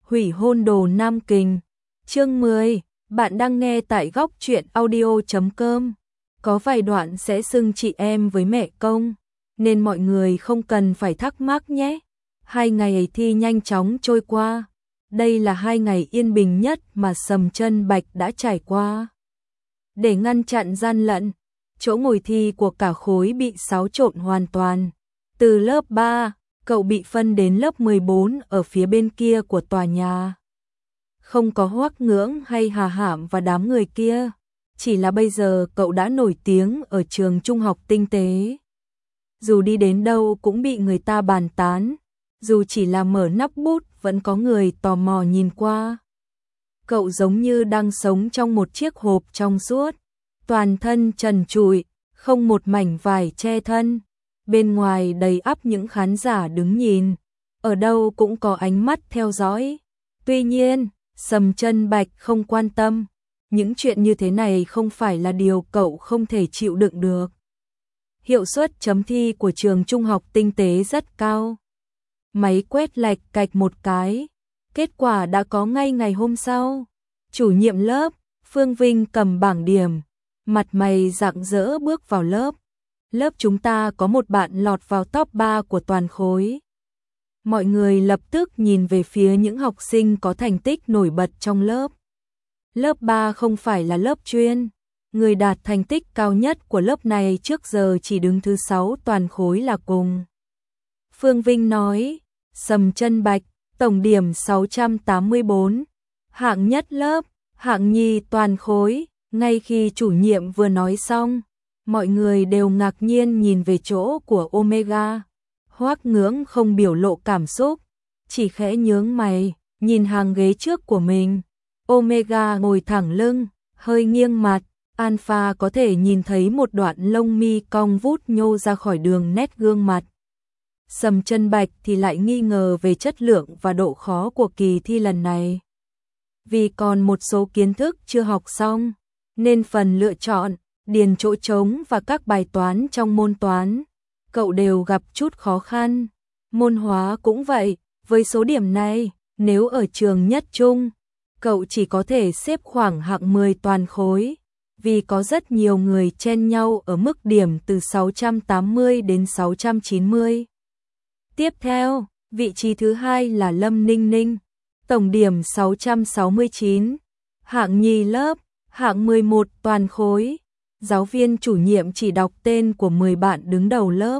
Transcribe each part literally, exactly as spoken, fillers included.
Hủy hôn đồ Nam Kình. Chương mười, bạn đang nghe tại góc truyện audio chấm com. Có vài đoạn sẽ xưng chị em với mẹ công, nên mọi người không cần phải thắc mắc nhé. Hai ngày thi nhanh chóng trôi qua. Đây là hai ngày yên bình nhất mà Sầm Chân Bạch đã trải qua. Để ngăn chặn gian lận, chỗ ngồi thi của cả khối bị xáo trộn hoàn toàn. Từ lớp ba, cậu bị phân đến lớp mười bốn ở phía bên kia của tòa nhà. Không có Hoắc Ngưỡng hay Hà Hạm và đám người kia, chỉ là bây giờ cậu đã nổi tiếng ở trường trung học tinh tế. Dù đi đến đâu cũng bị người ta bàn tán, dù chỉ là mở nắp bút vẫn có người tò mò nhìn qua. Cậu giống như đang sống trong một chiếc hộp trong suốt, toàn thân trần trụi, không một mảnh vải che thân. Bên ngoài đầy ắp những khán giả đứng nhìn, ở đâu cũng có ánh mắt theo dõi. Tuy nhiên, Sầm Chân Bạch không quan tâm, những chuyện như thế này không phải là điều cậu không thể chịu đựng được. Hiệu suất chấm thi của trường trung học tinh tế rất cao. Máy quét lạch cạch một cái, kết quả đã có ngay ngày hôm sau. Chủ nhiệm lớp, Phương Vinh cầm bảng điểm, mặt mày rạng rỡ bước vào lớp. Lớp chúng ta có một bạn lọt vào top ba của toàn khối. Mọi người lập tức nhìn về phía những học sinh có thành tích nổi bật trong lớp. Lớp ba không phải là lớp chuyên. Người đạt thành tích cao nhất của lớp này trước giờ chỉ đứng thứ sáu toàn khối là cùng. Phương Vinh nói, Sầm Chân Bạch, tổng điểm sáu trăm tám mươi bốn, hạng nhất lớp, hạng nhì toàn khối. Ngay khi chủ nhiệm vừa nói xong, mọi người đều ngạc nhiên nhìn về chỗ của Omega. Hoắc Ngưỡng không biểu lộ cảm xúc, chỉ khẽ nhướng mày, nhìn hàng ghế trước của mình. Omega ngồi thẳng lưng, hơi nghiêng mặt, Alpha có thể nhìn thấy một đoạn lông mi cong vút nhô ra khỏi đường nét gương mặt. Sầm Chân Bạch thì lại nghi ngờ về chất lượng và độ khó của kỳ thi lần này. Vì còn một số kiến thức chưa học xong, nên phần lựa chọn, điền chỗ trống và các bài toán trong môn toán, cậu đều gặp chút khó khăn. Môn hóa cũng vậy, với số điểm này, nếu ở trường nhất trung, cậu chỉ có thể xếp khoảng hạng mười toàn khối, vì có rất nhiều người chen nhau ở mức điểm từ sáu trăm tám mươi đến sáu trăm chín mươi. Tiếp theo, vị trí thứ hai là Lâm Ninh Ninh, tổng điểm sáu trăm sáu mươi chín, hạng nhì lớp, hạng mười một toàn khối. Giáo viên chủ nhiệm chỉ đọc tên của mười bạn đứng đầu lớp,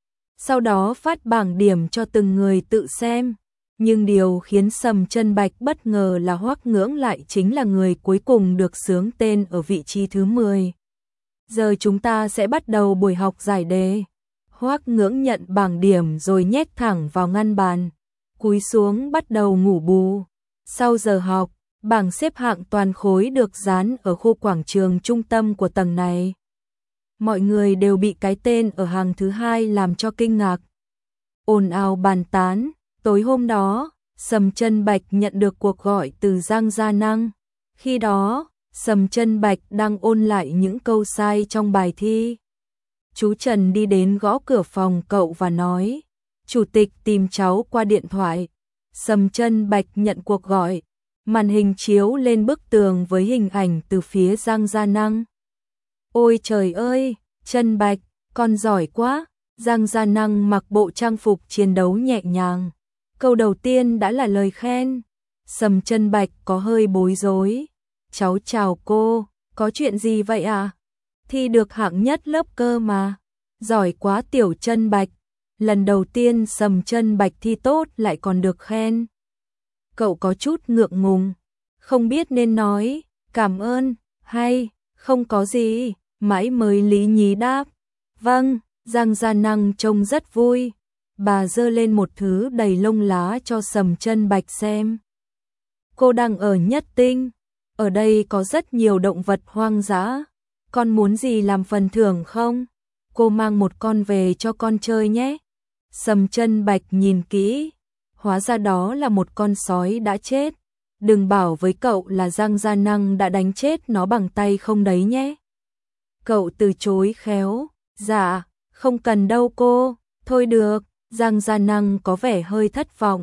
sau đó phát bảng điểm cho từng người tự xem. Nhưng điều khiến Sầm Chân Bạch bất ngờ là Hoắc Ngưỡng lại chính là người cuối cùng được xướng tên ở vị trí thứ mười. Giờ chúng ta sẽ bắt đầu buổi học giải đề. Hoắc Ngưỡng nhận bảng điểm rồi nhét thẳng vào ngăn bàn, cúi xuống bắt đầu ngủ bù. Sau giờ học, bảng xếp hạng toàn khối được dán ở khu quảng trường trung tâm của tầng này. Mọi người đều bị cái tên ở hàng thứ hai làm cho kinh ngạc. Ồn ào bàn tán. Tối hôm đó, Sầm Chân Bạch nhận được cuộc gọi từ Giang Gia Năng. Khi đó, Sầm Chân Bạch đang ôn lại những câu sai trong bài thi. Chú Trần đi đến gõ cửa phòng cậu và nói, chủ tịch tìm cháu qua điện thoại. Sầm Chân Bạch nhận cuộc gọi, màn hình chiếu lên bức tường với hình ảnh từ phía Giang Gia Năng. Ôi trời ơi, Chân Bạch, con giỏi quá. Giang Gia Năng mặc bộ trang phục chiến đấu nhẹ nhàng. Câu đầu tiên đã là lời khen. Sầm Chân Bạch có hơi bối rối. Cháu chào cô, có chuyện gì vậy à? Thi được hạng nhất lớp cơ mà. Giỏi quá Tiểu Chân Bạch. Lần đầu tiên Sầm Chân Bạch thi tốt lại còn được khen. Cậu có chút ngượng ngùng, không biết nên nói cảm ơn hay không có gì, mãi mới lý nhí đáp. Vâng. Giang Gia Năng trông rất vui. Bà giơ lên một thứ đầy lông lá cho Sầm Chân Bạch xem. Cô đang ở Nhất Tinh. Ở đây có rất nhiều động vật hoang dã. Con muốn gì làm phần thưởng không? Cô mang một con về cho con chơi nhé. Sầm Chân Bạch nhìn kỹ. Hóa ra đó là một con sói đã chết. Đừng bảo với cậu là Giang Gia Năng đã đánh chết nó bằng tay không đấy nhé. Cậu từ chối khéo. Dạ. Không cần đâu cô, thôi được. Giang Gia Năng có vẻ hơi thất vọng.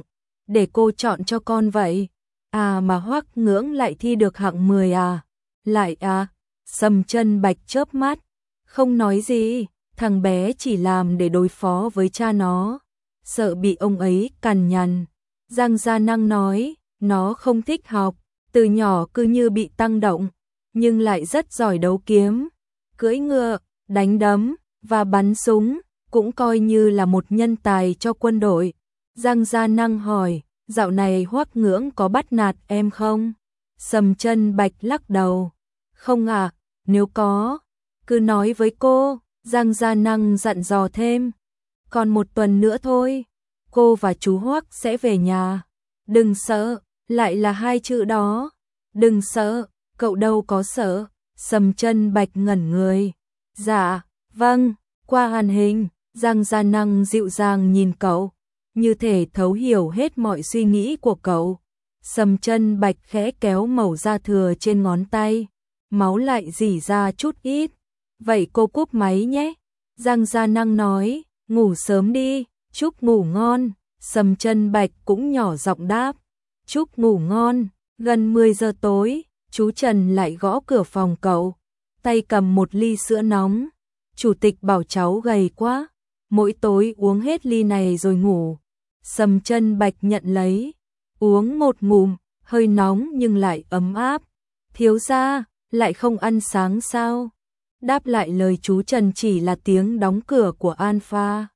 để cô chọn cho con vậy. À mà Hoắc Ngưỡng lại thi được hạng mười à? Lại à? Sầm Chân Bạch chớp mắt, không nói gì, thằng bé chỉ làm để đối phó với cha nó, sợ bị ông ấy cằn nhằn. Giang Gia Năng nói, nó không thích học, từ nhỏ cứ như bị tăng động, nhưng lại rất giỏi đấu kiếm, cưỡi ngựa, đánh đấm và bắn súng, cũng coi như là một nhân tài cho quân đội. Giang Gia Năng hỏi, dạo này Hoắc Ngưỡng có bắt nạt em không? Sầm Chân Bạch lắc đầu, không à, nếu có, cứ nói với cô. Giang Gia Năng dặn dò thêm, còn một tuần nữa thôi, cô và chú Hoắc sẽ về nhà. Đừng sợ, lại là hai chữ đó. Đừng sợ, cậu đâu có sợ. Sầm Chân Bạch ngẩn người. Dạ, vâng, qua màn hình, Giang Gia Năng dịu dàng nhìn cậu, như thể thấu hiểu hết mọi suy nghĩ của cậu. Sầm Chân Bạch khẽ kéo mẩu da thừa trên ngón tay, máu lại rỉ ra chút ít. Vậy cô cúp máy nhé. Giang Gia Năng nói, ngủ sớm đi, chúc ngủ ngon. Sầm Chân Bạch cũng nhỏ giọng đáp, chúc ngủ ngon. Gần mười giờ tối, chú Trần lại gõ cửa phòng cậu, tay cầm một ly sữa nóng. Chủ tịch bảo cháu gầy quá, mỗi tối uống hết ly này rồi ngủ. Sầm Chân Bạch nhận lấy, uống một ngụm, hơi nóng nhưng lại ấm áp. Thiếu gia, lại không ăn sáng sao? Đáp lại lời chú Trần chỉ là tiếng đóng cửa của Alpha.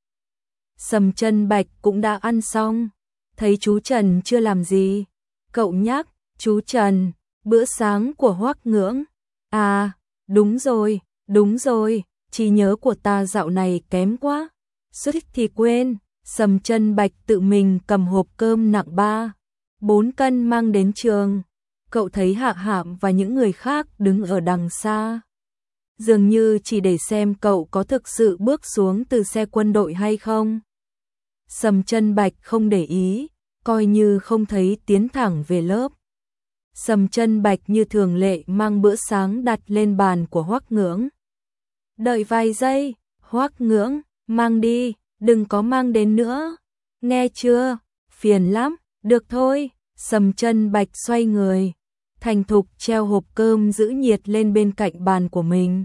Sầm Chân Bạch cũng đã ăn xong, thấy chú Trần chưa làm gì, cậu nhắc, chú Trần, bữa sáng của Hoắc Ngưỡng. À, đúng rồi, đúng rồi, trí nhớ của ta dạo này kém quá. Suýt thì quên. Sầm Chân Bạch tự mình cầm hộp cơm nặng ba, bốn cân mang đến trường. Cậu thấy Hạ Hạm và những người khác đứng ở đằng xa, dường như chỉ để xem cậu có thực sự bước xuống từ xe quân đội hay không. Sầm Chân Bạch không để ý, coi như không thấy, tiến thẳng về lớp. Sầm Chân Bạch như thường lệ mang bữa sáng đặt lên bàn của Hoắc Ngưỡng. Đợi vài giây, Hoắc Ngưỡng, mang đi, đừng có mang đến nữa. Nghe chưa? Phiền lắm, được thôi. Sầm Chân Bạch xoay người, thành thục treo hộp cơm giữ nhiệt lên bên cạnh bàn của mình.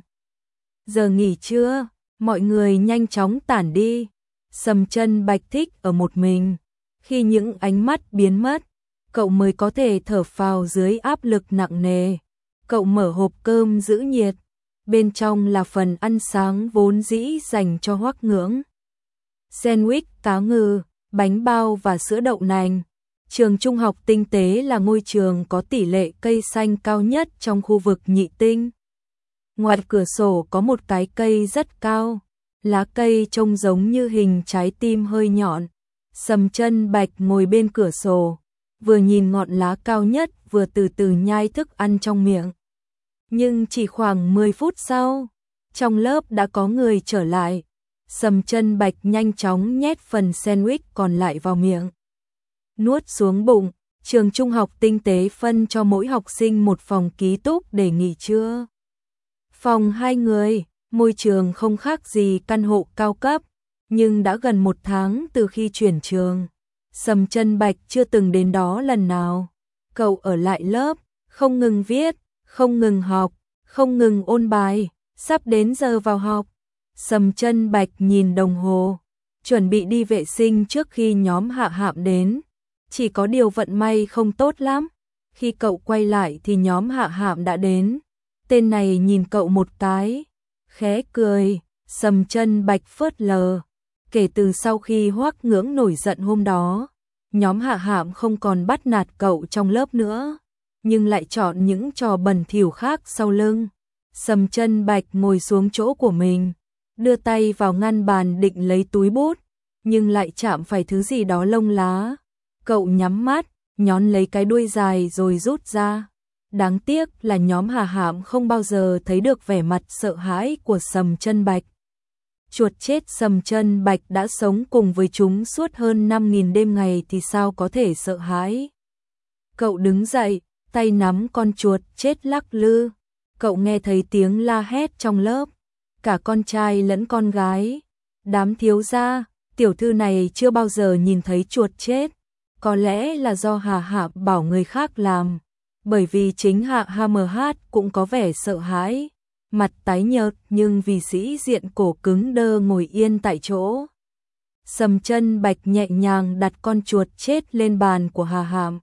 Giờ nghỉ trưa, mọi người nhanh chóng tản đi. Sầm Chân Bạch thích ở một mình, khi những ánh mắt biến mất, cậu mới có thể thở phào dưới áp lực nặng nề. Cậu mở hộp cơm giữ nhiệt, bên trong là phần ăn sáng vốn dĩ dành cho Hoắc Ngưỡng. Sandwich cá ngừ, bánh bao và sữa đậu nành. Trường Trung học Tinh tế là ngôi trường có tỷ lệ cây xanh cao nhất trong khu vực Nhị Tinh. Ngoài cửa sổ có một cái cây rất cao, lá cây trông giống như hình trái tim hơi nhọn. Sầm Chân Bạch ngồi bên cửa sổ, vừa nhìn ngọn lá cao nhất vừa từ từ nhai thức ăn trong miệng. Nhưng chỉ khoảng mười phút sau, trong lớp đã có người trở lại. Sầm Chân Bạch nhanh chóng nhét phần sandwich còn lại vào miệng, nuốt xuống bụng. Trường Trung học Tinh tế phân cho mỗi học sinh một phòng ký túc để nghỉ trưa. Phòng hai người, môi trường không khác gì căn hộ cao cấp, nhưng đã gần một tháng từ khi chuyển trường, Sầm Chân Bạch chưa từng đến đó lần nào. Cậu ở lại lớp, không ngừng viết, không ngừng học, không ngừng ôn bài. Sắp đến giờ vào học, Sầm Chân Bạch nhìn đồng hồ, chuẩn bị đi vệ sinh trước khi nhóm Hạ Hạm đến. Chỉ có điều vận may không tốt lắm, khi cậu quay lại thì nhóm Hạ Hạm đã đến. Tên này nhìn cậu một cái, khẽ cười. Sầm Chân Bạch phớt lờ. Kể từ sau khi Hoắc Ngưỡng nổi giận hôm đó, nhóm Hạ Hạm không còn bắt nạt cậu trong lớp nữa, nhưng lại chọn những trò bẩn thỉu khác sau lưng. Sầm Chân Bạch ngồi xuống chỗ của mình, đưa tay vào ngăn bàn định lấy túi bút, nhưng lại chạm phải thứ gì đó lông lá. Cậu nhắm mắt, nhón lấy cái đuôi dài rồi rút ra. Đáng tiếc là nhóm Hà Hạm không bao giờ thấy được vẻ mặt sợ hãi của Sầm Chân Bạch. Chuột chết, Sầm Chân Bạch đã sống cùng với chúng suốt hơn năm nghìn đêm ngày thì sao có thể sợ hãi. Cậu đứng dậy, tay nắm con chuột chết lắc lư. Cậu nghe thấy tiếng la hét trong lớp, cả con trai lẫn con gái. Đám thiếu gia, tiểu thư này chưa bao giờ nhìn thấy chuột chết. Có lẽ là do Hà Hạm bảo người khác làm, bởi vì chính Hạ hát em hát cũng có vẻ sợ hãi, mặt tái nhợt nhưng vì sĩ diện cổ cứng đơ ngồi yên tại chỗ. Sầm Chân Bạch nhẹ nhàng đặt con chuột chết lên bàn của Hà Hạm.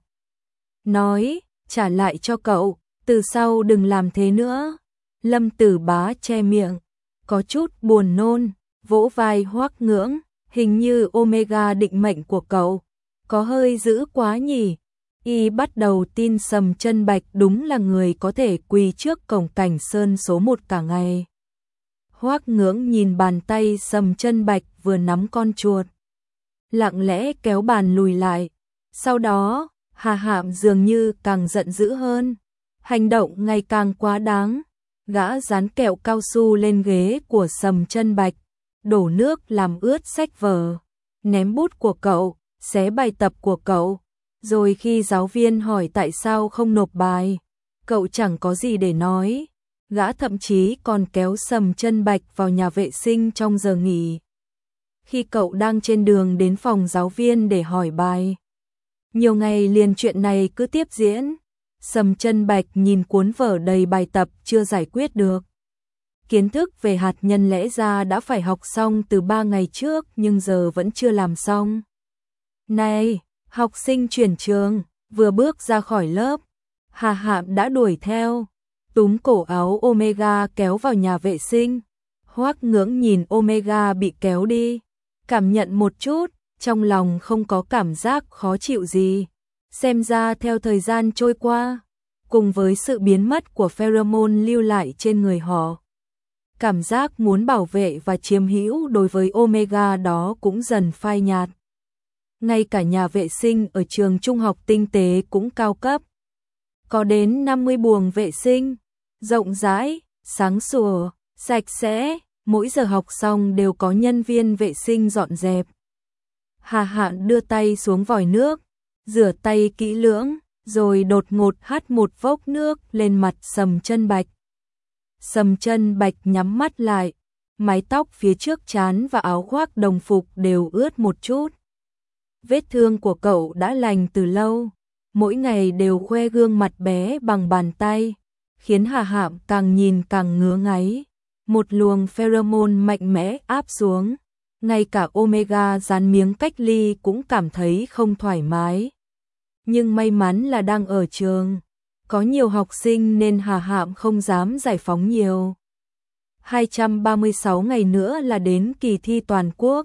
Nói, trả lại cho cậu, từ sau đừng làm thế nữa. Lâm Tử Bá che miệng, có chút buồn nôn, vỗ vai Hoắc Ngưỡng, hình như Omega định mệnh của cậu có hơi dữ quá nhỉ. Y bắt đầu tin Sầm Chân Bạch đúng là người có thể quỳ trước cổng Cảnh Sơn số một cả ngày. Hoắc Ngưỡng nhìn bàn tay Sầm Chân Bạch vừa nắm con chuột, lặng lẽ kéo bàn lùi lại. Sau đó, Hà Hạm dường như càng giận dữ hơn, hành động ngày càng quá đáng. Gã dán kẹo cao su lên ghế của Sầm Chân Bạch, đổ nước làm ướt sách vở, ném bút của cậu, xé bài tập của cậu. Rồi khi giáo viên hỏi tại sao không nộp bài, cậu chẳng có gì để nói. Gã thậm chí còn kéo Sầm Chân Bạch vào nhà vệ sinh trong giờ nghỉ, khi cậu đang trên đường đến phòng giáo viên để hỏi bài. Nhiều ngày liền chuyện này cứ tiếp diễn. Sầm Chân Bạch nhìn cuốn vở đầy bài tập chưa giải quyết được. Kiến thức về hạt nhân lẽ ra đã phải học xong từ ba ngày trước nhưng giờ vẫn chưa làm xong. Này, học sinh chuyển trường, vừa bước ra khỏi lớp, Hà Hạm đã đuổi theo, túm cổ áo Omega kéo vào nhà vệ sinh. Hoắc Ngưỡng nhìn Omega bị kéo đi, cảm nhận một chút, trong lòng không có cảm giác khó chịu gì. Xem ra theo thời gian trôi qua, cùng với sự biến mất của pheromone lưu lại trên người họ, cảm giác muốn bảo vệ và chiếm hữu đối với Omega đó cũng dần phai nhạt. Ngay cả nhà vệ sinh ở trường trung học tinh tế cũng cao cấp. Có đến năm mươi buồng vệ sinh, rộng rãi, sáng sủa, sạch sẽ, mỗi giờ học xong đều có nhân viên vệ sinh dọn dẹp. Hà Hạn đưa tay xuống vòi nước, rửa tay kỹ lưỡng, rồi đột ngột hắt một vốc nước lên mặt Sầm Chân Bạch. Sầm Chân Bạch nhắm mắt lại, mái tóc phía trước trán và áo khoác đồng phục đều ướt một chút. Vết thương của cậu đã lành từ lâu, mỗi ngày đều khoe gương mặt bé bằng bàn tay, khiến Hà Hạm càng nhìn càng ngứa ngáy. Một luồng pheromone mạnh mẽ áp xuống, ngay cả Omega dán miếng cách ly cũng cảm thấy không thoải mái. Nhưng may mắn là đang ở trường, có nhiều học sinh nên Hà Hạm không dám giải phóng nhiều. hai trăm ba mươi sáu ngày nữa là đến kỳ thi toàn quốc.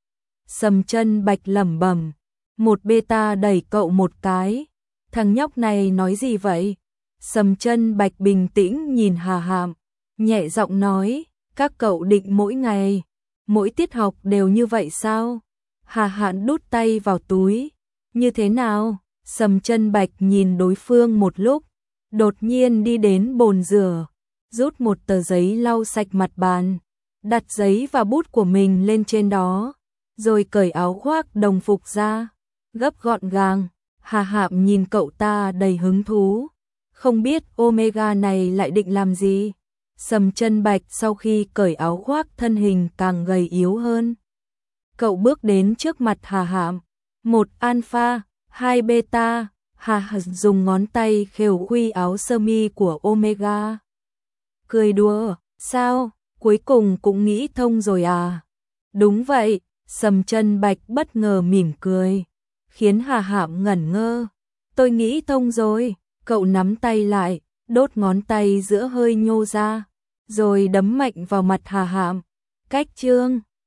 Sầm Chân Bạch lẩm bẩm, một beta đẩy cậu một cái. Thằng nhóc này nói gì vậy? Sầm Chân Bạch bình tĩnh nhìn Hà Hạm, nhẹ giọng nói, các cậu định mỗi ngày, mỗi tiết học đều như vậy sao? Hà Hạn đút tay vào túi, như thế nào? Sầm Chân Bạch nhìn đối phương một lúc, đột nhiên đi đến bồn rửa, rút một tờ giấy lau sạch mặt bàn, đặt giấy và bút của mình lên trên đó, rồi cởi áo khoác đồng phục ra, gấp gọn gàng. Hà Hạm nhìn cậu ta đầy hứng thú, không biết Omega này lại định làm gì. Sầm Chân Bạch sau khi cởi áo khoác thân hình càng gầy yếu hơn. Cậu bước đến trước mặt Hà Hạm, một alpha, hai beta. Hà Hạm dùng ngón tay khều khuy áo sơ mi của Omega, cười đùa, sao, cuối cùng cũng nghĩ thông rồi à? Đúng vậy. Sầm Chân Bạch bất ngờ mỉm cười, khiến Hà Hạm ngẩn ngơ. Tôi nghĩ thông rồi. Cậu nắm tay lại, đốt ngón tay giữa hơi nhô ra, rồi đấm mạnh vào mặt Hà Hạm. Cách chương